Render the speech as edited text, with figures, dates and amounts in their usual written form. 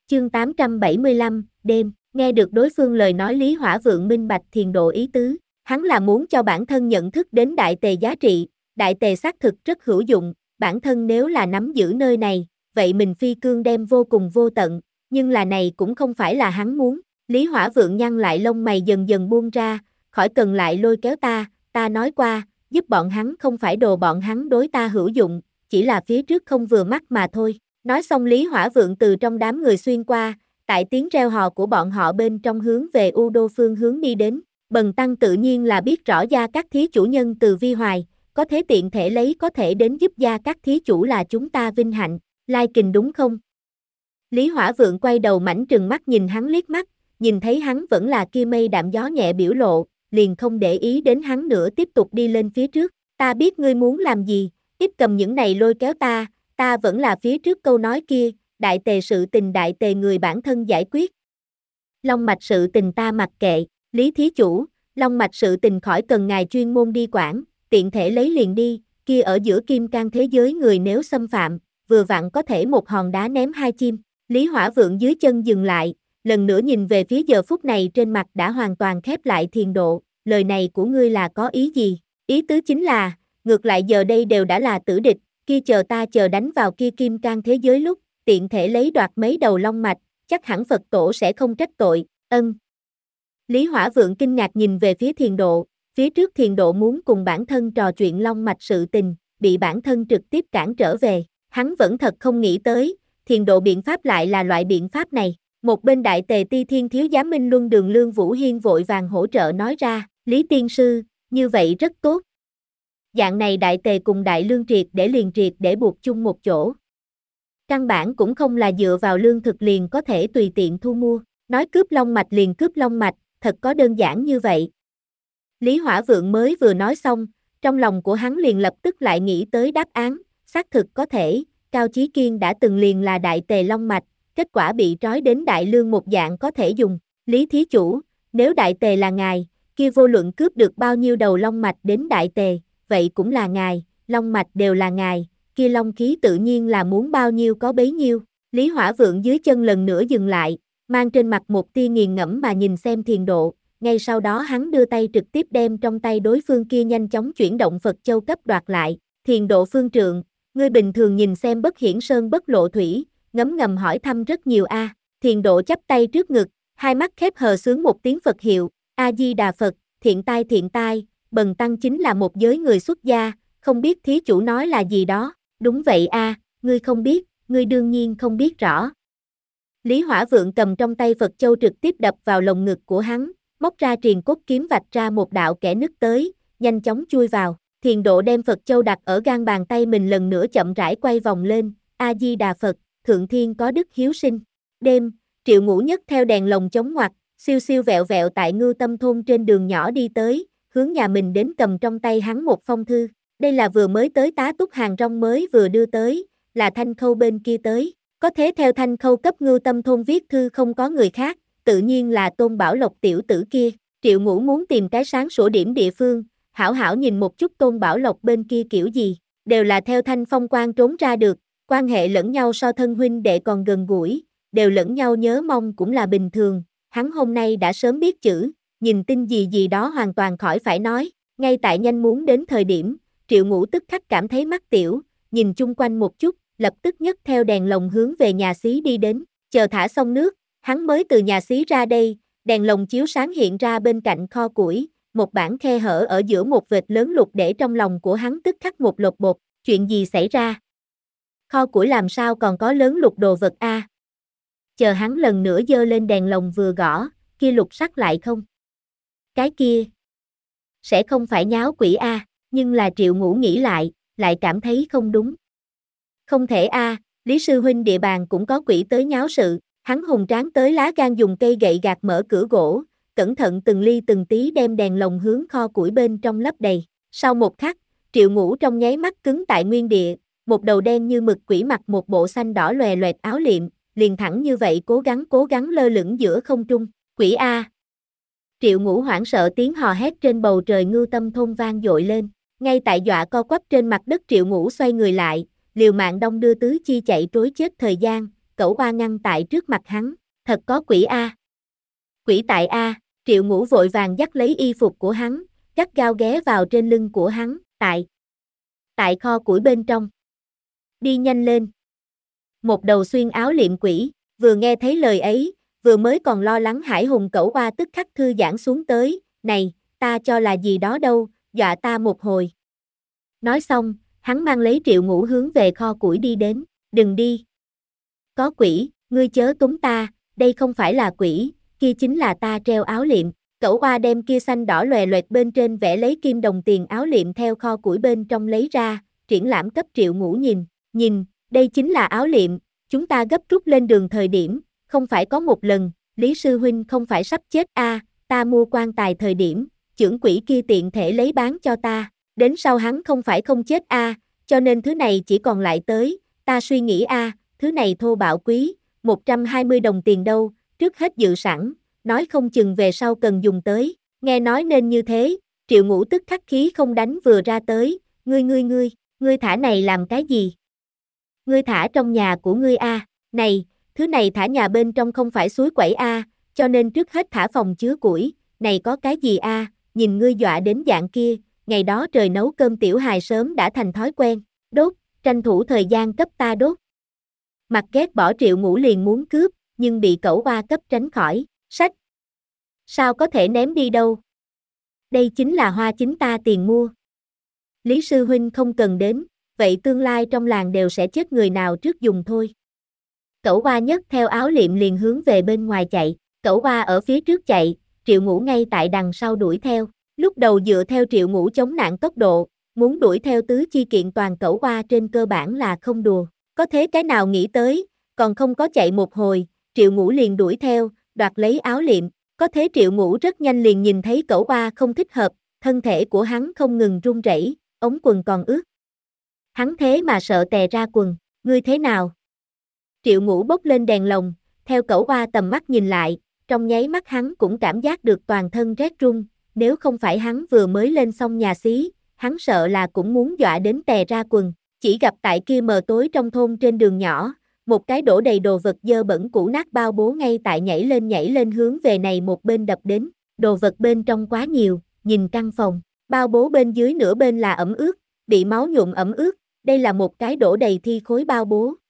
Chương 875, đêm, nghe được đối phương lời nói Lý Hỏa Vượng minh bạch Thiền Độ ý tứ, hắn là muốn cho bản thân nhận thức đến đại tề giá trị, đại tề xác thực rất hữu dụng, bản thân nếu là nắm giữ nơi này, vậy mình phi cương đem vô cùng vô tận, nhưng là này cũng không phải là hắn muốn. Lý Hỏa Vượng nhăn lại lông mày dần dần buông ra, khỏi cần lại lôi kéo ta nói qua, giúp bọn hắn không phải đồ bọn hắn đối ta hữu dụng, chỉ là phía trước không vừa mắt mà thôi. Nói xong Lý Hỏa Vượng từ trong đám người xuyên qua, tại tiếng reo hò của bọn họ bên trong hướng về U Đô phương hướng đi đến. Bần tăng tự nhiên là biết rõ Gia Cát thí chủ nhân từ vi hoài, có thế tiện thể lấy có thể đến giúp Gia Cát thí chủ là chúng ta vinh hạnh, Lai Kình đúng không? Lý Hỏa Vượng quay đầu mảnh trừng mắt nhìn hắn liếc mắt, nhìn thấy hắn vẫn là kia mây đạm gió nhẹ biểu lộ, liền không để ý đến hắn nữa tiếp tục đi lên phía trước. Ta biết ngươi muốn làm gì, ít cầm những này lôi kéo ta vẫn là phía trước câu nói kia, đại tề sự tình đại tề người bản thân giải quyết. Long mạch sự tình ta mặc kệ, Lý thí chủ, long mạch sự tình khỏi cần ngài chuyên môn đi quản, tiện thể lấy liền đi, kia ở giữa kim can thế giới người nếu xâm phạm, vừa vặn có thể một hòn đá ném hai chim. Lý Hỏa Vượng dưới chân dừng lại, lần nữa nhìn về phía giờ phút này trên mặt đã hoàn toàn khép lại Thiền Độ, lời này của ngươi là có ý gì? Ý tứ chính là, ngược lại giờ đây đều đã là tử địch, kia chờ ta chờ đánh vào kia kim can thế giới lúc, tiện thể lấy đoạt mấy đầu long mạch, chắc hẳn Phật tổ sẽ không trách tội, ân. Lý Hỏa Vượng kinh ngạc nhìn về phía Thiền Độ, phía trước Thiền Độ muốn cùng bản thân trò chuyện long mạch sự tình, bị bản thân trực tiếp cản trở về, hắn vẫn thật không nghĩ tới, Thiền Độ biện pháp lại là loại biện pháp này. Một bên đại tề ti thiên thiếu giám Minh Luân Đường Lương Vũ Hiên vội vàng hỗ trợ nói ra, Lý tiên sư, như vậy rất tốt. Dạng này đại tề cùng đại lương triệt để buộc chung một chỗ. Căn bản cũng không là dựa vào lương thực liền có thể tùy tiện thu mua, nói cướp long mạch liền cướp long mạch, thật có đơn giản như vậy. Lý Hỏa Vượng mới vừa nói xong, trong lòng của hắn liền lập tức lại nghĩ tới đáp án, xác thực có thể, Cao Chí Kiên đã từng liền là đại tề long mạch, kết quả bị trói đến đại lương một dạng có thể dùng. Lý thí chủ, nếu đại tề là ngài, kia vô luận cướp được bao nhiêu đầu long mạch đến đại tề, vậy cũng là ngài, long mạch đều là ngài, kia long khí tự nhiên là muốn bao nhiêu có bấy nhiêu. Lý Hỏa Vượng dưới chân lần nữa dừng lại, mang trên mặt một tia nghiền ngẫm mà nhìn xem Thiền Độ, ngay sau đó hắn đưa tay trực tiếp đem trong tay đối phương kia nhanh chóng chuyển động Phật Châu cấp đoạt lại. Thiền Độ phương trượng, ngươi bình thường nhìn xem bất hiển sơn bất lộ thủy, ngấm ngầm hỏi thăm rất nhiều a. Thiền Độ chắp tay trước ngực, hai mắt khép hờ sướng một tiếng Phật hiệu, A Di Đà Phật, thiện tai, bần tăng chính là một giới người xuất gia, không biết thí chủ nói là gì đó. Đúng vậy a, ngươi không biết, ngươi đương nhiên không biết rõ. Lý Hỏa Vượng cầm trong tay Phật Châu trực tiếp đập vào lồng ngực của hắn, móc ra triền cốt kiếm vạch ra một đạo kẽ nứt tới, nhanh chóng chui vào. Thiền Độ đem Phật Châu đặt ở gan bàn tay mình lần nữa chậm rãi quay vòng lên, A Di Đà Phật, thượng thiên có đức hiếu sinh. Đêm, Triệu Ngũ Nhất theo đèn lồng chống ngoặt, siêu siêu vẹo vẹo tại Ngưu Tâm thôn trên đường nhỏ đi tới, hướng nhà mình đến cầm trong tay hắn một phong thư. Đây là vừa mới tới tá túc hàng rong mới vừa đưa tới, là Thanh Khâu bên kia tới. Có thế theo Thanh Khâu cấp Ngưu Tâm thôn viết thư không có người khác, tự nhiên là Tôn Bảo Lộc tiểu tử kia. Triệu Ngũ muốn tìm cái sáng sủa điểm địa phương, hảo hảo nhìn một chút Tôn Bảo Lộc bên kia kiểu gì, đều là theo Thanh Phong Quan trốn ra được, quan hệ lẫn nhau so thân huynh đệ còn gần gũi, đều lẫn nhau nhớ mong cũng là bình thường. Hắn hôm nay đã sớm biết chữ, nhìn tin gì đó hoàn toàn khỏi phải nói, ngay tại nhanh muốn đến thời điểm, Triệu Ngũ tức khắc cảm thấy mắt tiểu, nhìn chung quanh một chút, lập tức nhấc theo đèn lồng hướng về nhà xí đi đến, chờ thả xong nước, hắn mới từ nhà xí ra đây, đèn lồng chiếu sáng hiện ra bên cạnh kho củi, một bản khe hở ở giữa một vệt lớn lục để trong lòng của hắn tức khắc một lột bột, chuyện gì xảy ra? Kho củi làm sao còn có lớn lục đồ vật a? Chờ hắn lần nữa giơ lên đèn lồng vừa gõ, kia lục sắt lại không? Cái kia sẽ không phải nháo quỷ a, nhưng là Triệu Ngũ nghĩ lại cảm thấy không đúng. Không thể a, Lý sư huynh địa bàn cũng có quỷ tới nháo sự, hắn hùng tráng tới lá gan dùng cây gậy gạt mở cửa gỗ, cẩn thận từng ly từng tí đem đèn lồng hướng kho củi bên trong lấp đầy. Sau một khắc, Triệu Ngũ trong nháy mắt cứng tại nguyên địa, một đầu đen như mực quỷ mặc một bộ xanh đỏ lòe loẹt áo liệm, liền thẳng như vậy cố gắng lơ lửng giữa không trung. Quỷ a! Triệu Ngũ hoảng sợ tiếng hò hét trên bầu trời Ngưu Tâm thôn vang dội lên. Ngay tại dọa co quắp trên mặt đất Triệu Ngũ xoay người lại, liều mạng đong đưa tứ chi chạy trối chết thời gian, Cẩu Hoa ngăn tại trước mặt hắn, thật có quỷ a. Quỷ tại a, Triệu Ngũ vội vàng dắt lấy y phục của hắn, gắt gao ghé vào trên lưng của hắn, tại kho củi bên trong. Đi nhanh lên. Một đầu xuyên áo liệm quỷ, vừa nghe thấy lời ấy, vừa mới còn lo lắng hãi hùng Cẩu Hoa tức khắc thư giãn xuống tới, này, ta cho là gì đó đâu, dọa ta một hồi. Nói xong, hắn mang lấy Triệu Ngũ hướng về kho củi đi đến, đừng đi. Có quỷ, ngươi chớ túng ta, đây không phải là quỷ, kia chính là ta treo áo liệm. Cẩu Hoa đem kia xanh đỏ lòe loẹt bên trên vẽ lấy kim đồng tiền áo liệm theo kho củi bên trong lấy ra, triển lãm cấp Triệu Ngũ nhìn, đây chính là áo liệm, chúng ta gấp rút lên đường thời điểm, không phải có một lần, Lý sư huynh không phải sắp chết a, ta mua quan tài thời điểm, chưởng quỷ kia tiện thể lấy bán cho ta, đến sau hắn không phải không chết a, cho nên thứ này chỉ còn lại tới, ta suy nghĩ a, thứ này thô bạo quý, 120 đồng tiền đâu, trước hết dự sẵn, nói không chừng về sau cần dùng tới, nghe nói nên như thế, Triệu Ngũ tức khắc khí không đánh vừa ra tới, ngươi thả này làm cái gì? Ngươi thả trong nhà của ngươi a, này, thứ này thả nhà bên trong không phải suối quẩy a, cho nên trước hết thả phòng chứa củi, này có cái gì a, nhìn ngươi dọa đến dạng kia, ngày đó trời nấu cơm tiểu hài sớm đã thành thói quen, đốt, tranh thủ thời gian cấp ta đốt. Mặt ghét bỏ Triệu Ngũ liền muốn cướp, nhưng bị Cẩu Hoa cấp tránh khỏi, sách. Sao có thể ném đi đâu? Đây chính là hoa chính ta tiền mua. Lý sư huynh không cần đến, vậy tương lai trong làng đều sẽ chết người nào trước dùng thôi. Cẩu Hoa nhấc theo áo liệm liền hướng về bên ngoài chạy, Cẩu Hoa ở phía trước chạy, Triệu Ngũ ngay tại đằng sau đuổi theo, lúc đầu dựa theo Triệu Ngũ chống nạn tốc độ, muốn đuổi theo tứ chi kiện toàn Cẩu Hoa trên cơ bản là không đùa, có thế cái nào nghĩ tới, còn không có chạy một hồi, Triệu Ngũ liền đuổi theo, đoạt lấy áo liệm, có thế Triệu Ngũ rất nhanh liền nhìn thấy Cẩu Hoa không thích hợp, thân thể của hắn không ngừng run rẩy, ống quần còn ướt. Hắn thế mà sợ tè ra quần, ngươi thế nào? Triệu Ngũ bốc lên đèn lồng, theo Cẩu Hoa tầm mắt nhìn lại, trong nháy mắt hắn cũng cảm giác được toàn thân rét run, nếu không phải hắn vừa mới lên xong nhà xí, hắn sợ là cũng muốn dọa đến tè ra quần, chỉ gặp tại kia mờ tối trong thôn trên đường nhỏ, một cái đổ đầy đồ vật dơ bẩn cũ nát bao bố ngay tại nhảy lên hướng về này một bên đập đến, đồ vật bên trong quá nhiều, nhìn căn phòng, bao bố bên dưới nửa bên là ẩm ướt, bị máu nhuộm ẩm ướt, đây là một cái đổ đầy thi khối bao bố,